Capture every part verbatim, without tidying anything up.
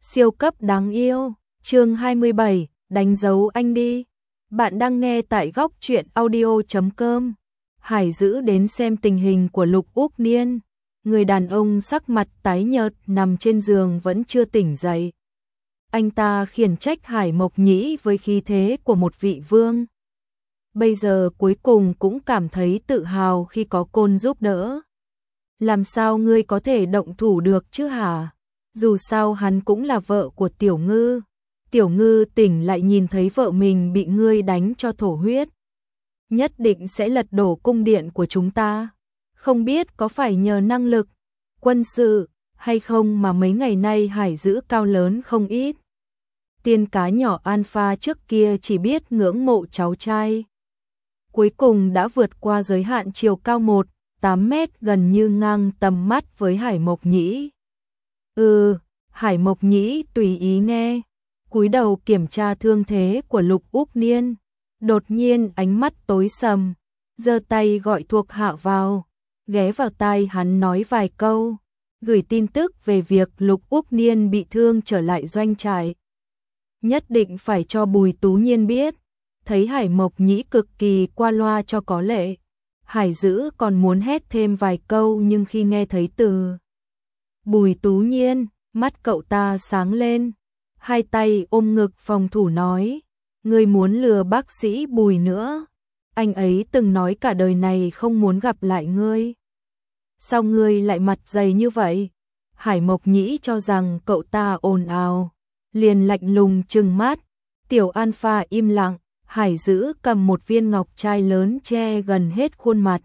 Siêu cấp đáng yêu, chương hai mươi bảy, đánh dấu anh đi. Bạn đang nghe tại góc truyện audio chấm com. Hải Dữ đến xem tình hình của Lục Úc Niên. Người đàn ông sắc mặt tái nhợt nằm trên giường vẫn chưa tỉnh dậy. Anh ta khiển trách Hải Mộc Nhĩ với khí thế của một vị vương. Bây giờ cuối cùng cũng cảm thấy tự hào khi có Côn giúp đỡ. Làm sao ngươi có thể động thủ được chứ hả? Dù sao hắn cũng là vợ của Tiểu Ngư. Tiểu Ngư tỉnh lại nhìn thấy vợ mình bị ngươi đánh cho thổ huyết. Nhất định sẽ lật đổ cung điện của chúng ta. Không biết có phải nhờ năng lực, quân sự, hay không mà mấy ngày nay Hải Dữ cao lớn không ít. Tiên cá nhỏ Alpha trước kia chỉ biết ngưỡng mộ cháu trai. Cuối cùng đã vượt qua giới hạn chiều cao một phẩy tám mét gần như ngang tầm mắt với Hải Mộc Nhĩ. Ừ, Hải Mộc Nhĩ tùy ý nghe, cúi đầu kiểm tra thương thế của Lục Úc Niên. Đột nhiên ánh mắt tối sầm, giơ tay gọi thuộc hạ vào, ghé vào tai hắn nói vài câu, gửi tin tức về việc Lục Úc Niên bị thương trở lại doanh trại. Nhất định phải cho Bùi Tú Nhiên biết. Thấy Hải Mộc Nhĩ cực kỳ qua loa cho có lệ, Hải Dữ còn muốn hét thêm vài câu, nhưng khi nghe thấy từ Bùi Tú Nhiên, mắt cậu ta sáng lên, hai tay ôm ngực phòng thủ nói, ngươi muốn lừa bác sĩ Bùi nữa, anh ấy từng nói cả đời này không muốn gặp lại ngươi. Sao ngươi lại mặt dày như vậy? Hải Mộc Nhĩ cho rằng cậu ta ồn ào, liền lạnh lùng trừng mắt. Tiểu Alpha im lặng. Hải Dữ cầm một viên ngọc trai lớn che gần hết khuôn mặt.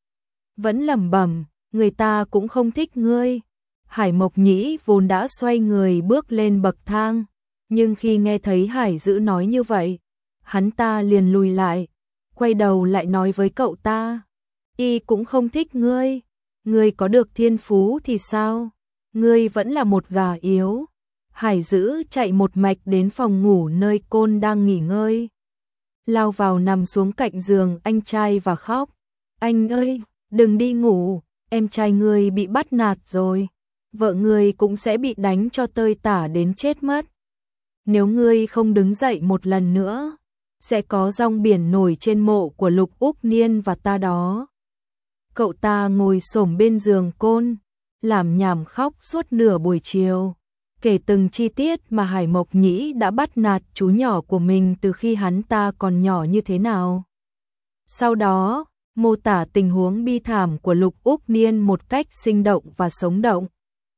Vẫn lẩm bẩm, người ta cũng không thích ngươi. Hải Mộc Nhĩ vốn đã xoay người bước lên bậc thang, nhưng khi nghe thấy Hải Dữ nói như vậy, hắn ta liền lùi lại, quay đầu lại nói với cậu ta, y cũng không thích ngươi, ngươi có được thiên phú thì sao, ngươi vẫn là một gà yếu. Hải Dữ chạy một mạch đến phòng ngủ nơi Côn đang nghỉ ngơi. Lao vào nằm xuống cạnh giường anh trai và khóc. Anh ơi, đừng đi ngủ, em trai ngươi bị bắt nạt rồi. Vợ ngươi cũng sẽ bị đánh cho tơi tả đến chết mất. Nếu ngươi không đứng dậy một lần nữa, sẽ có rong biển nổi trên mộ của Lục Úc Niên và ta đó. Cậu ta ngồi xổm bên giường Côn, làm nhảm khóc suốt nửa buổi chiều. Kể từng chi tiết mà Hải Mộc Nhĩ đã bắt nạt chú nhỏ của mình từ khi hắn ta còn nhỏ như thế nào. Sau đó, mô tả tình huống bi thảm của Lục Úc Niên một cách sinh động và sống động.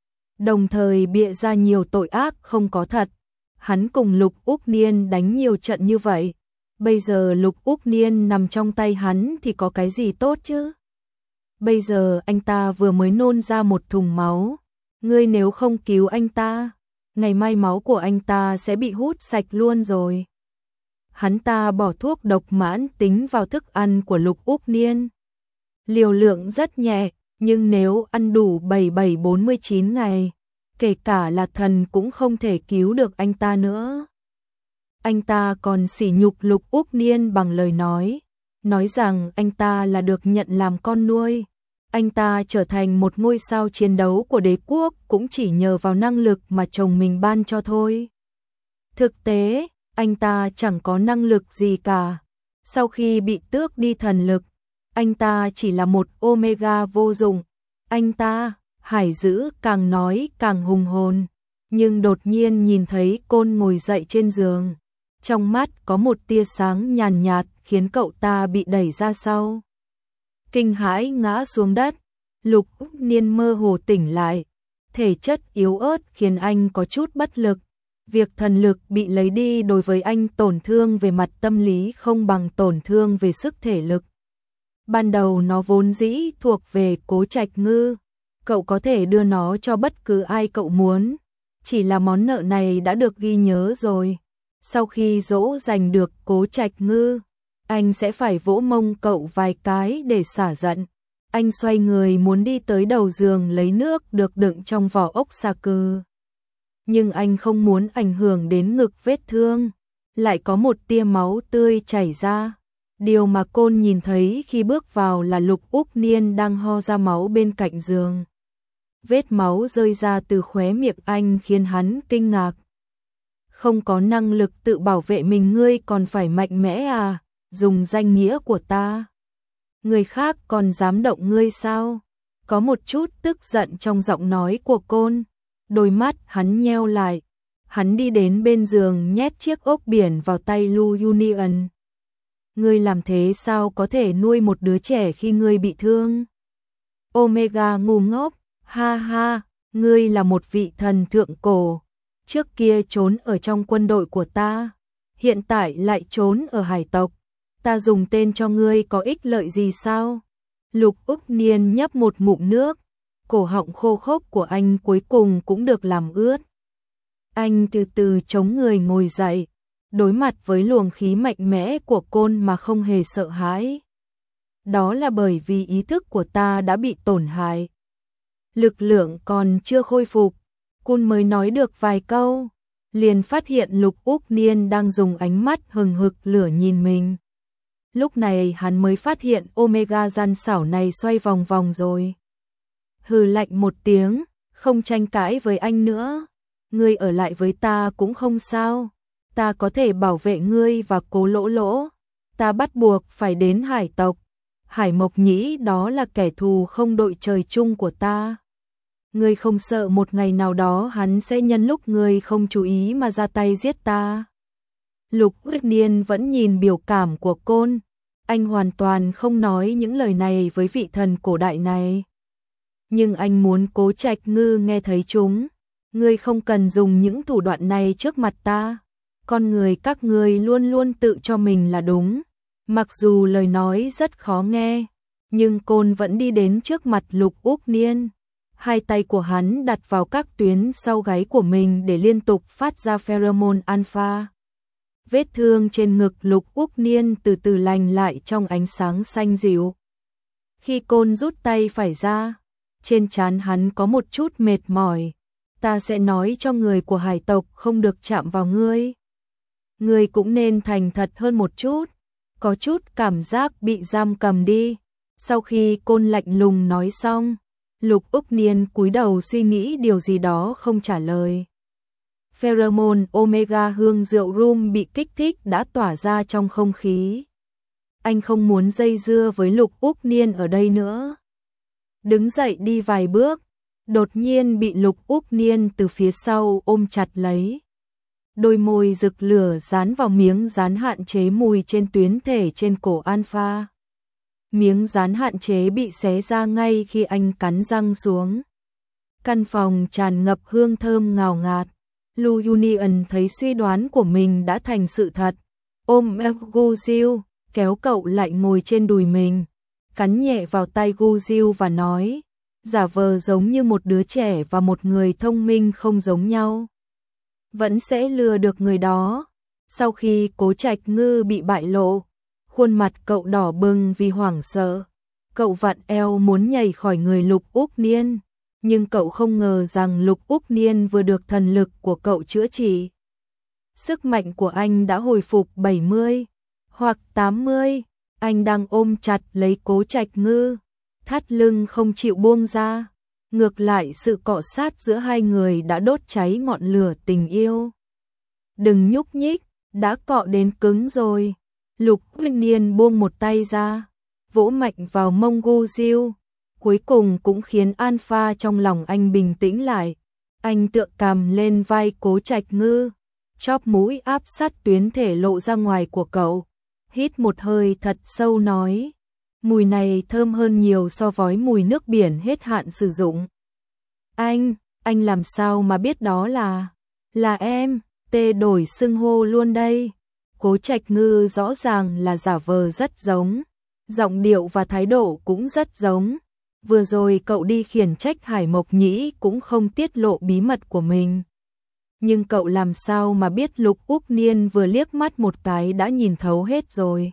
Đồng thời bịa ra nhiều tội ác không có thật. Hắn cùng Lục Úc Niên đánh nhiều trận như vậy. Bây giờ Lục Úc Niên nằm trong tay hắn thì có cái gì tốt chứ? Bây giờ anh ta vừa mới nôn ra một thùng máu. Ngươi nếu không cứu anh ta, ngày mai máu của anh ta sẽ bị hút sạch luôn rồi. Hắn ta bỏ thuốc độc mãn tính vào thức ăn của Lục Úc Niên. Liều lượng rất nhẹ, nhưng nếu ăn đủ bảy bảy bốn mươi chín ngày, kể cả là thần cũng không thể cứu được anh ta nữa. Anh ta còn sỉ nhục Lục Úc Niên bằng lời nói, nói rằng anh ta là được nhận làm con nuôi. Anh ta trở thành một ngôi sao chiến đấu của đế quốc cũng chỉ nhờ vào năng lực mà chồng mình ban cho thôi. Thực tế, anh ta chẳng có năng lực gì cả. Sau khi bị tước đi thần lực, anh ta chỉ là một Omega vô dụng. Anh ta, Hải Dữ càng nói càng hùng hồn, nhưng đột nhiên nhìn thấy Côn ngồi dậy trên giường. Trong mắt có một tia sáng nhàn nhạt khiến cậu ta bị đẩy ra sau. Kinh hãi ngã xuống đất, Lục Úc Niên mơ hồ tỉnh lại, thể chất yếu ớt khiến anh có chút bất lực. Việc thần lực bị lấy đi đối với anh tổn thương về mặt tâm lý không bằng tổn thương về sức thể lực. Ban đầu nó vốn dĩ thuộc về Cố Trạch Ngư, cậu có thể đưa nó cho bất cứ ai cậu muốn, chỉ là món nợ này đã được ghi nhớ rồi. Sau khi dỗ dành được Cố Trạch Ngư, anh sẽ phải vỗ mông cậu vài cái để xả giận. Anh xoay người muốn đi tới đầu giường lấy nước được đựng trong vỏ ốc xà cừ. Nhưng anh không muốn ảnh hưởng đến ngực vết thương, lại có một tia máu tươi chảy ra. Điều mà Côn nhìn thấy khi bước vào là Lục Úc Niên đang ho ra máu bên cạnh giường. Vết máu rơi ra từ khóe miệng anh khiến hắn kinh ngạc. Không có năng lực tự bảo vệ mình ngươi còn phải mạnh mẽ à, dùng danh nghĩa của ta. Người khác còn dám động ngươi sao? Có một chút tức giận trong giọng nói của Côn. Đôi mắt hắn nheo lại. Hắn đi đến bên giường nhét chiếc ốc biển vào tay Lu Union. Ngươi làm thế sao có thể nuôi một đứa trẻ khi ngươi bị thương? Omega ngu ngốc, ha ha, ngươi là một vị thần thượng cổ. Trước kia trốn ở trong quân đội của ta, hiện tại lại trốn ở hải tộc. Ta dùng tên cho ngươi có ích lợi gì sao? Lục Úc Niên nhấp một ngụm nước, cổ họng khô khốc của anh cuối cùng cũng được làm ướt. Anh từ từ chống người ngồi dậy, đối mặt với luồng khí mạnh mẽ của Côn mà không hề sợ hãi. Đó là bởi vì ý thức của ta đã bị tổn hại. Lực lượng còn chưa khôi phục, Côn mới nói được vài câu, liền phát hiện Lục Úc Niên đang dùng ánh mắt hừng hực lửa nhìn mình. Lúc này hắn mới phát hiện Omega gian xảo này xoay vòng vòng rồi. Hừ lạnh một tiếng, không tranh cãi với anh nữa. Ngươi ở lại với ta cũng không sao. Ta có thể bảo vệ ngươi và Cố Lỗ Lỗ. Ta bắt buộc phải đến hải tộc. Hải Mộc Nhĩ đó là kẻ thù không đội trời chung của ta. Ngươi không sợ một ngày nào đó hắn sẽ nhân lúc ngươi không chú ý mà ra tay giết ta? Lục Uyển Niên vẫn nhìn biểu cảm của Côn. Anh hoàn toàn không nói những lời này với vị thần cổ đại này. Nhưng anh muốn Cố Trạch Ngư nghe thấy chúng. Ngươi không cần dùng những thủ đoạn này trước mặt ta. Con người các ngươi luôn luôn tự cho mình là đúng. Mặc dù lời nói rất khó nghe, nhưng Côn vẫn đi đến trước mặt Lục Úc Niên. Hai tay của hắn đặt vào các tuyến sau gáy của mình để liên tục phát ra pheromone alpha. Vết thương trên ngực Lục Úc Niên từ từ lành lại trong ánh sáng xanh dịu. Khi Côn rút tay phải ra, trên trán hắn có một chút mệt mỏi. Ta sẽ nói cho người của hải tộc không được chạm vào ngươi. Ngươi cũng nên thành thật hơn một chút. Có chút cảm giác bị giam cầm đi. Sau khi Côn lạnh lùng nói xong, Lục Úc Niên cúi đầu suy nghĩ điều gì đó không trả lời. Pheromone Omega hương rượu rum bị kích thích đã tỏa ra trong không khí. Anh không muốn dây dưa với Lục Úc Niên ở đây nữa. Đứng dậy đi vài bước, đột nhiên bị Lục Úc Niên từ phía sau ôm chặt lấy. Đôi môi rực lửa dán vào miếng dán hạn chế mùi trên tuyến thể trên cổ Alpha. Miếng dán hạn chế bị xé ra ngay khi anh cắn răng xuống. Căn phòng tràn ngập hương thơm ngào ngạt. Lu Union thấy suy đoán của mình đã thành sự thật. Ôm Gu Jiu, kéo cậu lại ngồi trên đùi mình. Cắn nhẹ vào tay Gu Jiu và nói, giả vờ giống như một đứa trẻ và một người thông minh không giống nhau. Vẫn sẽ lừa được người đó. Sau khi Cố Trạch Ngư bị bại lộ, khuôn mặt cậu đỏ bừng vì hoảng sợ. Cậu vặn eo muốn nhảy khỏi người Lục Úc Niên, nhưng cậu không ngờ rằng Lục Úc Niên vừa được thần lực của cậu chữa trị. Sức mạnh của anh đã hồi phục bảy mươi hoặc tám mươi, anh đang ôm chặt lấy Cố Trạch Ngư, thắt lưng không chịu buông ra. Ngược lại sự cọ sát giữa hai người đã đốt cháy ngọn lửa tình yêu. Đừng nhúc nhích, đã cọ đến cứng rồi. Lục Uyển Niên buông một tay ra, vỗ mạnh vào mông Gu Jiu, cuối cùng cũng khiến Alpha trong lòng anh bình tĩnh lại. Anh tựa cằm lên vai Cố Trạch Ngư, chóp mũi áp sát tuyến thể lộ ra ngoài của cậu, hít một hơi thật sâu nói, mùi này thơm hơn nhiều so với mùi nước biển hết hạn sử dụng. Anh, anh làm sao mà biết đó là, là em, tê đổi xưng hô luôn đây. Cố Trạch Ngư rõ ràng là giả vờ rất giống, giọng điệu và thái độ cũng rất giống. Vừa rồi cậu đi khiển trách Hải Mộc Nhĩ cũng không tiết lộ bí mật của mình. Nhưng cậu làm sao mà biết Lục Úc Niên vừa liếc mắt một cái đã nhìn thấu hết rồi.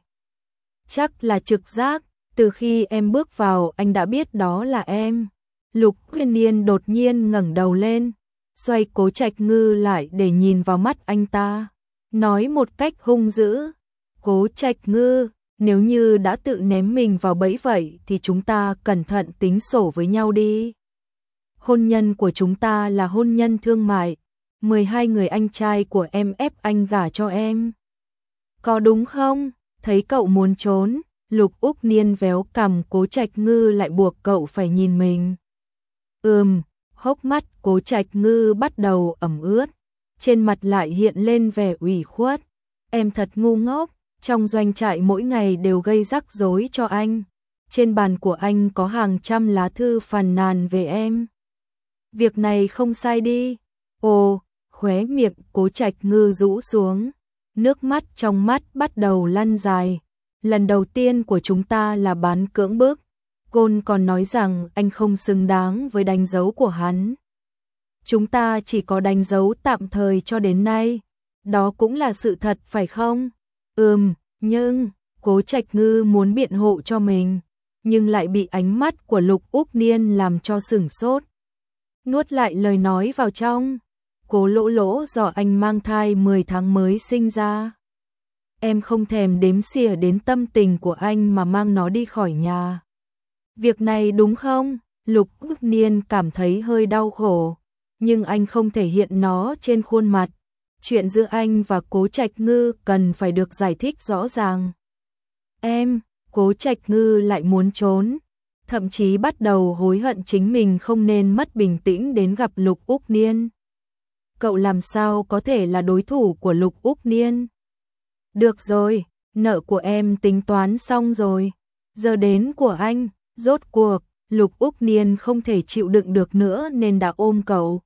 Chắc là trực giác, từ khi em bước vào anh đã biết đó là em. Lục Uyển Niên đột nhiên ngẩng đầu lên, xoay Cố Trạch Ngư lại để nhìn vào mắt anh ta, nói một cách hung dữ, Cố Trạch Ngư, nếu như đã tự ném mình vào bẫy vậy thì chúng ta cẩn thận tính sổ với nhau đi. Hôn nhân của chúng ta là hôn nhân thương mại, mười hai người anh trai của em ép anh gả cho em. Có đúng không? Thấy cậu muốn trốn, Lục Úc Niên véo cằm Cố Trạch Ngư lại buộc cậu phải nhìn mình. Ừm, hốc mắt Cố Trạch Ngư bắt đầu ẩm ướt, trên mặt lại hiện lên vẻ ủy khuất. Em thật ngu ngốc, trong doanh trại mỗi ngày đều gây rắc rối cho anh. Trên bàn của anh có hàng trăm lá thư phàn nàn về em. Việc này không sai đi. Ồ, khóe miệng Cố Trạch Ngư rũ xuống, nước mắt trong mắt bắt đầu lăn dài. Lần đầu tiên của chúng ta là bán cưỡng bức. Côn còn nói rằng anh không xứng đáng với đánh dấu của hắn. Chúng ta chỉ có đánh dấu tạm thời cho đến nay. Đó cũng là sự thật phải không? Ừm, nhưng Cố Trạch Ngư muốn biện hộ cho mình, nhưng lại bị ánh mắt của Lục Úc Niên làm cho sửng sốt. Nuốt lại lời nói vào trong. Cố Lỗ Lỗ do anh mang thai mười tháng mới sinh ra. Em không thèm đếm xỉa đến tâm tình của anh mà mang nó đi khỏi nhà. Việc này đúng không? Lục Úc Niên cảm thấy hơi đau khổ, nhưng anh không thể hiện nó trên khuôn mặt. Chuyện giữa anh và Cố Trạch Ngư cần phải được giải thích rõ ràng. Em, Cố Trạch Ngư lại muốn trốn, thậm chí bắt đầu hối hận chính mình không nên mất bình tĩnh đến gặp Lục Úc Niên. Cậu làm sao có thể là đối thủ của Lục Úc Niên? Được rồi, nợ của em tính toán xong rồi. Giờ đến của anh, rốt cuộc, Lục Úc Niên không thể chịu đựng được nữa nên đã ôm cậu.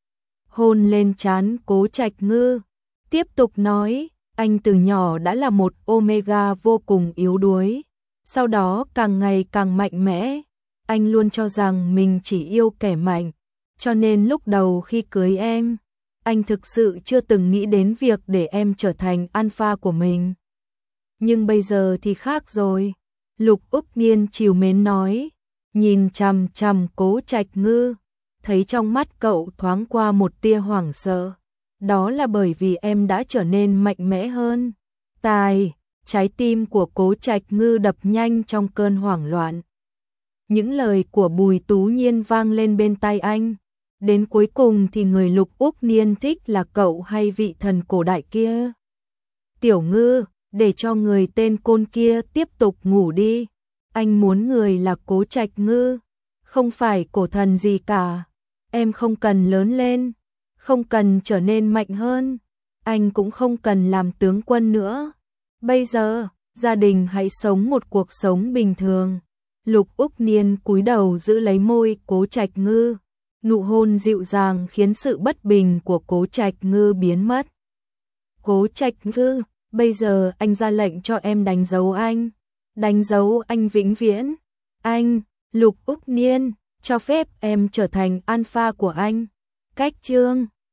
Hôn lên trán Cố Trạch Ngư, tiếp tục nói, anh từ nhỏ đã là một Omega vô cùng yếu đuối, sau đó càng ngày càng mạnh mẽ. Anh luôn cho rằng mình chỉ yêu kẻ mạnh, cho nên lúc đầu khi cưới em, anh thực sự chưa từng nghĩ đến việc để em trở thành alpha của mình. Nhưng bây giờ thì khác rồi. Lục Úc Niên trìu mến nói, nhìn chằm chằm Cố Trạch Ngư, thấy trong mắt cậu thoáng qua một tia hoảng sợ. Đó là bởi vì em đã trở nên mạnh mẽ hơn. Tài, trái tim của Cố Trạch Ngư đập nhanh trong cơn hoảng loạn. Những lời của Bùi Tú Nhiên vang lên bên tai anh. Đến cuối cùng thì người Lục Úc Niên thích là cậu hay vị thần cổ đại kia? Tiểu Ngư, để cho người tên Côn kia tiếp tục ngủ đi. Anh muốn người là Cố Trạch Ngư, không phải cổ thần gì cả. Em không cần lớn lên, không cần trở nên mạnh hơn, anh cũng không cần làm tướng quân nữa. Bây giờ, gia đình hãy sống một cuộc sống bình thường. Lục Úc Niên cúi đầu giữ lấy môi Cố Trạch Ngư, nụ hôn dịu dàng khiến sự bất bình của Cố Trạch Ngư biến mất. Cố Trạch Ngư, bây giờ anh ra lệnh cho em đánh dấu anh, đánh dấu anh vĩnh viễn. Anh, Lục Úc Niên, cho phép em trở thành alpha của anh. Cách chương